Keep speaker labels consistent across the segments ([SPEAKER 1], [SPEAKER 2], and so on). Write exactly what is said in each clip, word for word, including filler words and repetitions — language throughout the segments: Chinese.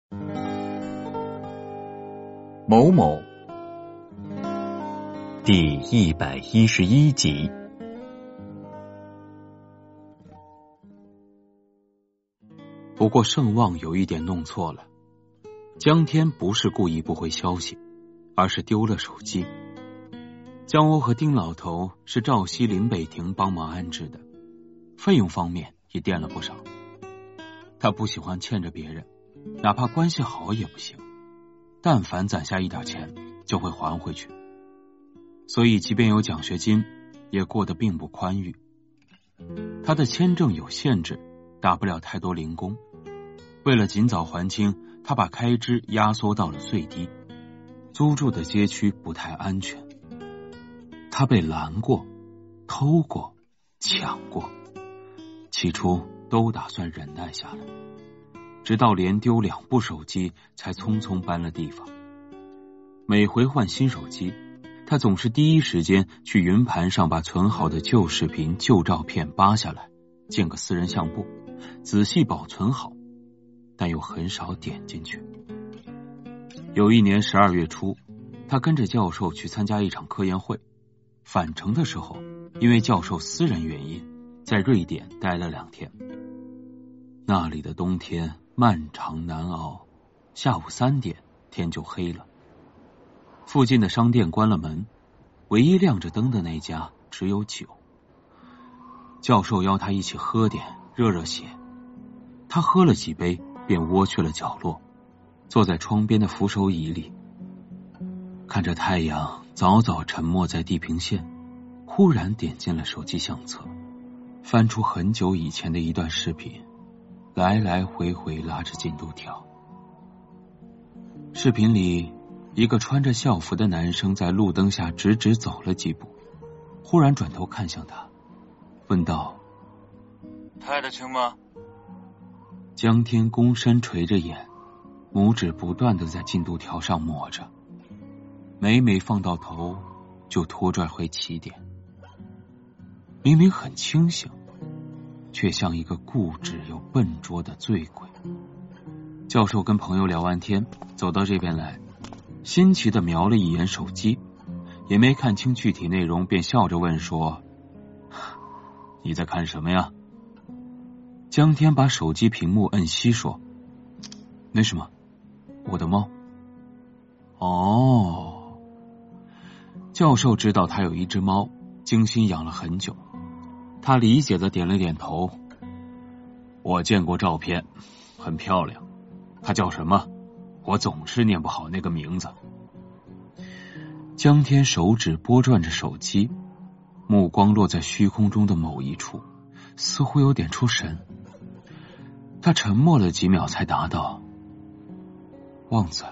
[SPEAKER 1] 某某第一百一十一集。
[SPEAKER 2] 不过盛旺有一点弄错了，江天不是故意不回消息，而是丢了手机。江欧和丁老头是赵西林北亭帮忙安置的，费用方面也垫了不少。他不喜欢欠着别人，哪怕关系好也不行，但凡攒下一点钱就会还回去，所以即便有奖学金也过得并不宽裕。他的签证有限制，打不了太多零工，为了尽早还清，他把开支压缩到了最低。租住的街区不太安全，他被拦过、偷过、抢过，起初都打算忍耐下来，直到连丢两部手机才匆匆搬了地方。每回换新手机，他总是第一时间去云盘上把存好的旧视频、旧照片扒下来，建个私人相簿，仔细保存好，但又很少点进去。有一年十二月初，他跟着教授去参加一场科研会，返程的时候，因为教授私人原因，在瑞典待了两天。那里的冬天漫长难熬，下午三点天就黑了。附近的商店关了门，唯一亮着灯的那家只有酒。教授邀他一起喝点，热热血。他喝了几杯，便窝去了角落，坐在窗边的扶手椅里，看着太阳早早沉没在地平线，忽然点进了手机相册，翻出很久以前的一段视频，来来回回拉着进度条。视频里，一个穿着校服的男生在路灯下直直走了几步，忽然转头看向他，问道：
[SPEAKER 3] 拍得清吗？
[SPEAKER 2] 江天躬身垂着眼，拇指不断地在进度条上抹着，每每放到头就拖拽回起点。明明很清醒，却像一个固执又笨拙的醉鬼。教授跟朋友聊完天，走到这边来，新奇地瞄了一眼手机，也没看清具体内容，便笑着问说：你在看什么呀？江天把手机屏幕摁熄说：没什么，我的猫。哦，教授知道他有一只猫，精心养了很久。他理解的点了点头：我见过照片，很漂亮。它叫什么？我总是念不好那个名字。江天手指拨转着手机，目光落在虚空中的某一处，似乎有点出神。他沉默了几秒才答道：旺仔。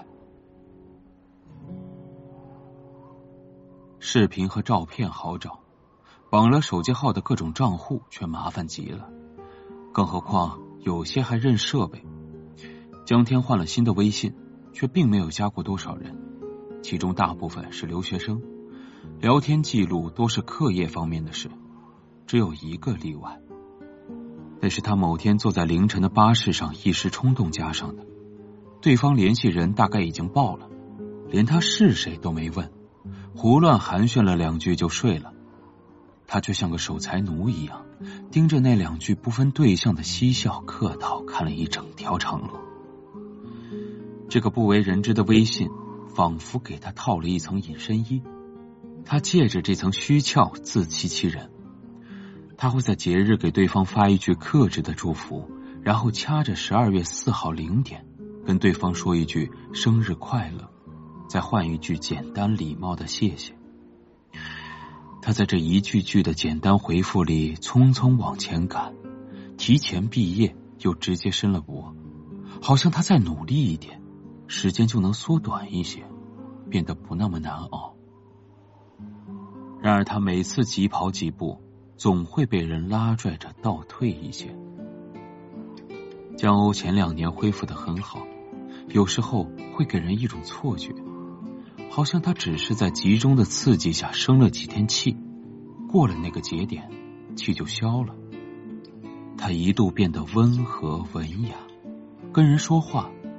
[SPEAKER 2] 视频和照片好找，绑了手机号的各种账户却麻烦极了，更何况有些还认设备。江天换了新的微信，却并没有加过多少人，其中大部分是留学生，聊天记录多是课业方面的事，只有一个例外，那是他某天坐在凌晨的巴士上一时冲动加上的。对方联系人大概已经报了，连他是谁都没问，胡乱寒暄了两句就睡了。他却像个守财奴一样，盯着那两句不分对象的嬉笑客套看了一整条长路。这个不为人知的微信仿佛给他套了一层隐身衣，他借着这层虚壳自欺欺人。他会在节日给对方发一句克制的祝福，然后掐着十二月四号零点跟对方说一句生日快乐，再换一句简单礼貌的谢谢。他在这一句句的简单回复里匆匆往前赶，提前毕业又直接申了博，好像他再努力一点，时间就能缩短一些，变得不那么难熬。然而他每次急跑几步，总会被人拉拽着倒退一些。江欧前两年恢复得很好，有时候会给人一种错觉，好像他只是在集中的刺激下生了几天气，过了那个节点，气就消了。他一度变得温和文雅，跟人说话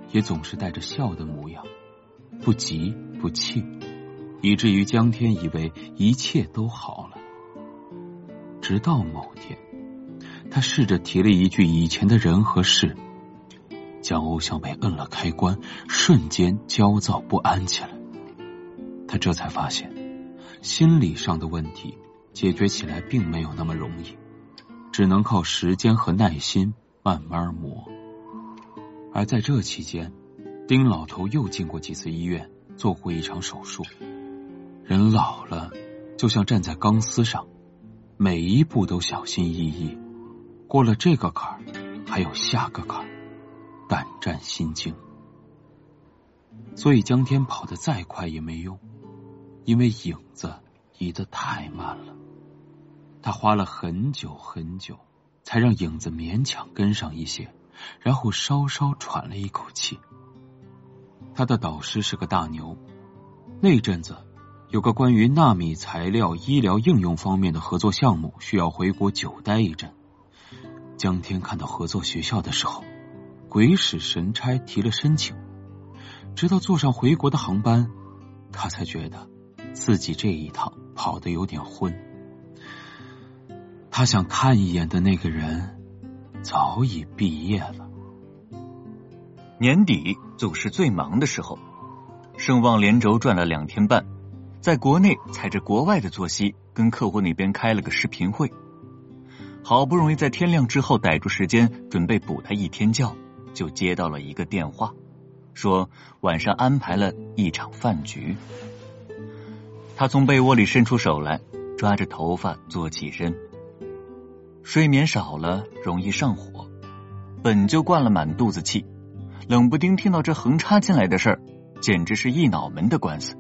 [SPEAKER 2] 也总是带着笑的模样，不急不气，以至于江天以为一切都好了。直到某天，他试着提了一句以前的人和事，江鸥像被摁了开关，瞬间焦躁不安起来。他这才发现，心理上的问题解决起来并没有那么容易，只能靠时间和耐心慢慢磨。而在这期间，丁老头又进过几次医院，做过一场手术。人老了，就像站在钢丝上，每一步都小心翼翼，过了这个坎儿，还有下个坎儿，胆战心惊。所以江天跑得再快也没用，因为影子移得太慢了。他花了很久很久，才让影子勉强跟上一些，然后稍稍喘了一口气。他的导师是个大牛，那阵子有个关于纳米材料医疗应用方面的合作项目，需要回国久待一阵。江天看到合作学校的时候，鬼使神差提了申请，直到坐上回国的航班，他才觉得自己这一趟跑得有点昏。他想看一眼的那个人早已毕业了。
[SPEAKER 3] 年底总是最忙的时候，盛旺连轴转了两天半，在国内踩着国外的作息，跟客户那边开了个视频会。好不容易在天亮之后逮住时间，准备补他一天觉，就接到了一个电话，说晚上安排了一场饭局。他从被窝里伸出手来，抓着头发坐起身。睡眠少了容易上火，本就灌了满肚子气，冷不丁听到这横插进来的事儿，简直是一脑门的官司。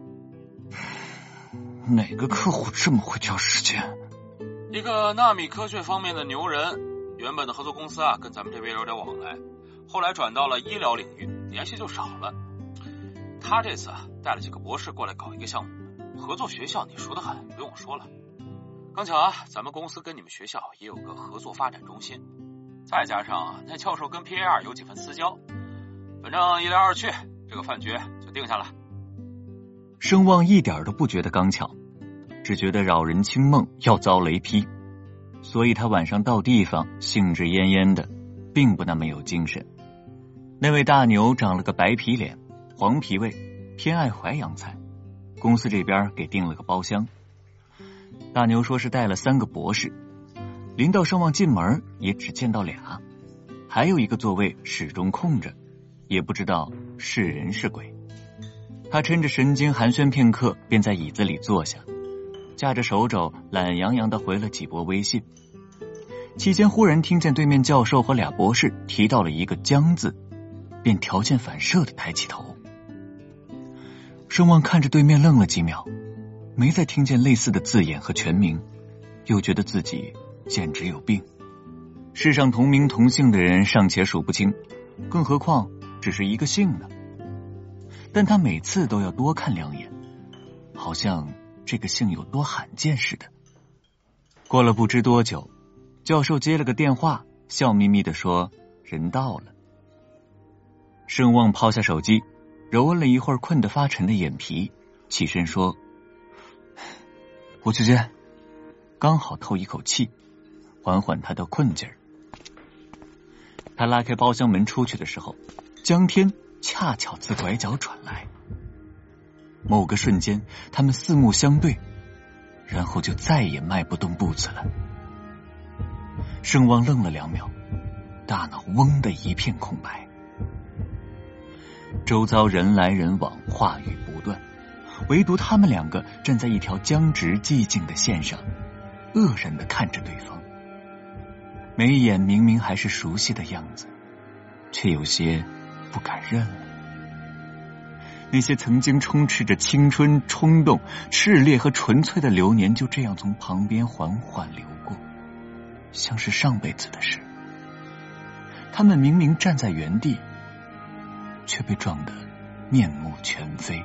[SPEAKER 3] 哪个客户这么会挑时间？
[SPEAKER 4] 一个纳米科学方面的牛人，原本的合作公司啊，跟咱们这边有点往来，后来转到了医疗领域，联系就少了。他这次啊，带了几个博士过来搞一个项目，合作学校你熟得很，不用我说了。刚巧啊，咱们公司跟你们学校也有个合作发展中心，再加上那教授跟 P A R 有几分私交，反正一来二去，这个饭局就定下了。
[SPEAKER 3] 盛旺一点都不觉得刚巧，只觉得扰人清梦，要遭雷劈，所以他晚上到地方兴致奄奄的，并不那么有精神。那位大牛长了个白皮脸，黄脾胃，偏爱淮扬菜，公司这边给订了个包厢。大牛说是带了三个博士，临到盛旺进门也只见到俩，还有一个座位始终空着，也不知道是人是鬼。他趁着神经寒暄片刻，便在椅子里坐下，架着手肘懒洋洋地回了几波微信。期间忽然听见对面教授和俩博士提到了一个江字，便条件反射地抬起头。盛旺看着对面愣了几秒，没再听见类似的字眼和全名，又觉得自己简直有病。世上同名同姓的人尚且数不清，更何况只是一个姓呢？但他每次都要多看两眼，好像这个姓有多罕见似的。过了不知多久，教授接了个电话，笑眯眯地说人到了。盛旺抛下手机，揉摁了一会儿困得发沉的眼皮，起身说我去接，刚好透一口气，缓缓他的困劲儿。他拉开包厢门出去的时候，江天恰巧自拐角转来。某个瞬间，他们四目相对，然后就再也迈不动步子了。盛旺愣了两秒，大脑嗡的一片空白。周遭人来人往，话语不断，唯独他们两个站在一条僵直寂静的线上，愕然地看着对方。眉眼明明还是熟悉的样子，却有些不敢认了。那些曾经充斥着青春、冲动、炽烈和纯粹的流年，就这样从旁边缓缓流过，像是上辈子的事。他们明明站在原地，却被撞得面目全非。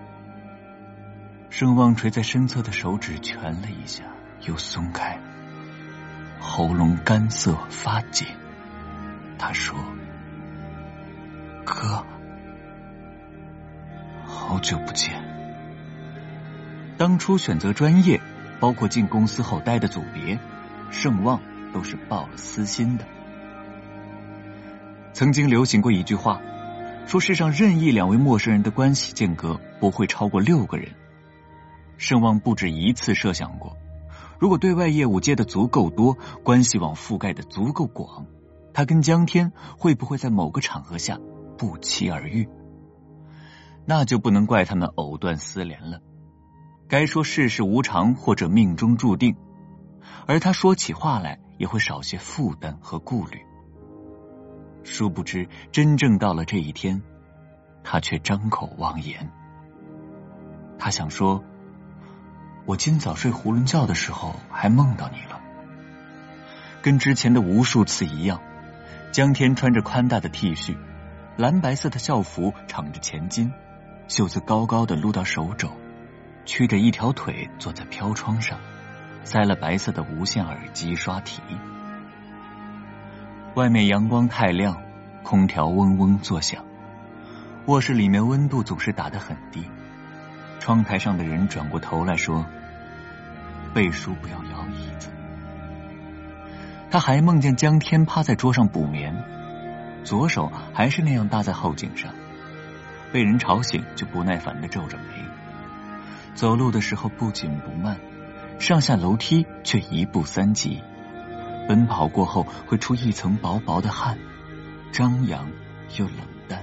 [SPEAKER 3] 盛旺垂在身侧的手指蜷了一下，又松开，喉咙干涩发紧。他说：哥。 好久不见。当初选择专业，包括进公司后待的组别，盛旺都是抱了私心的。曾经流行过一句话，说世上任意两位陌生人的关系间隔不会超过六个人。盛旺不止一次设想过，如果对外业务接的足够多，关系网覆盖的足够广，他跟江天会不会在某个场合下不期而遇？那就不能怪他们藕断丝连了。该说世事无常或者命中注定，而他说起话来也会少些负担和顾虑。殊不知真正到了这一天，他却张口妄言。他想说，我今早睡囫囵觉的时候还梦到你了。跟之前的无数次一样，江天穿着宽大的 T 恤，蓝白色的校服敞着前襟，袖子高高的撸到手肘，曲着一条腿坐在飘窗上，塞了白色的无线耳机刷题。外面阳光太亮，空调嗡嗡作响，卧室里面温度总是打得很低。窗台上的人转过头来说，背书不要摇椅子。他还梦见江天趴在桌上补眠，左手还是那样搭在后颈上，被人吵醒就不耐烦地皱着眉，走路的时候不紧不慢，上下楼梯却一步三级，奔跑过后会出一层薄薄的汗，张扬又冷淡。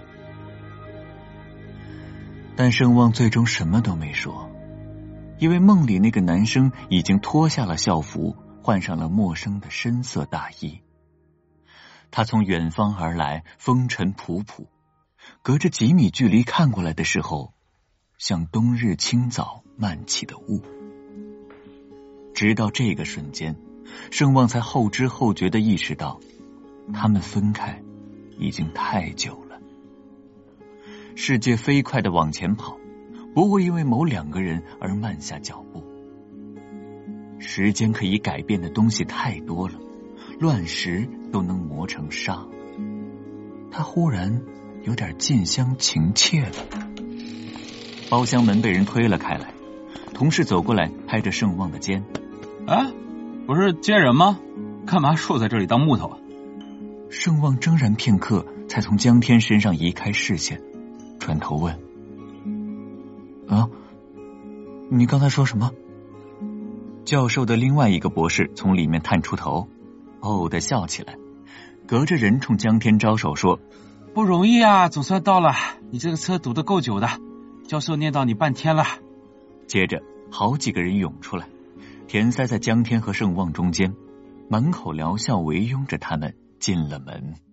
[SPEAKER 3] 但盛旺最终什么都没说，因为梦里那个男生已经脱下了校服，换上了陌生的深色大衣。他从远方而来，风尘仆仆，隔着几米距离看过来的时候，像冬日清早漫起的雾。直到这个瞬间，盛旺才后知后觉地意识到，他们分开已经太久了。世界飞快地往前跑，不会因为某两个人而慢下脚步。时间可以改变的东西太多了，乱石都能磨成沙。他忽然有点近乡情怯了。包厢门被人推了开来，同事走过来拍着盛旺的肩，
[SPEAKER 2] 啊，不是接人吗？干嘛竖在这里当木头啊？
[SPEAKER 3] 盛旺怔然片刻，才从江天身上移开视线，转头问，啊，你刚才说什么？教授的另外一个博士从里面探出头，哦的笑起来，隔着人冲江天招手说，
[SPEAKER 2] 不容易啊，总算到了，你这个车堵得够久的，教授念叨你半天了。
[SPEAKER 3] 接着好几个人涌出来，填塞在江天和盛旺中间，满口疗效围拥着他们进了门。